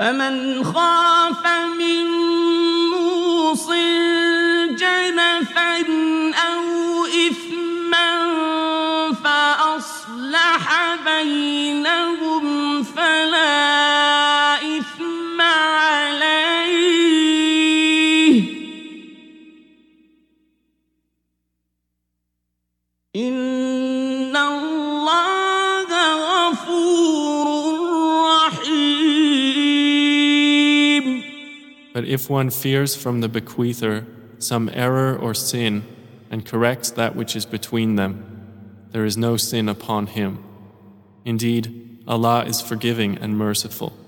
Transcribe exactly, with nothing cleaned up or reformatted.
فمن خاف من موص جنفا أو إثما فأصلح بينهم فلا إثم عليه إن الله غفور رحيم. But if one fears from the bequeather some error or sin and corrects that which is between them, there is no sin upon him. Indeed, Allah is forgiving and merciful.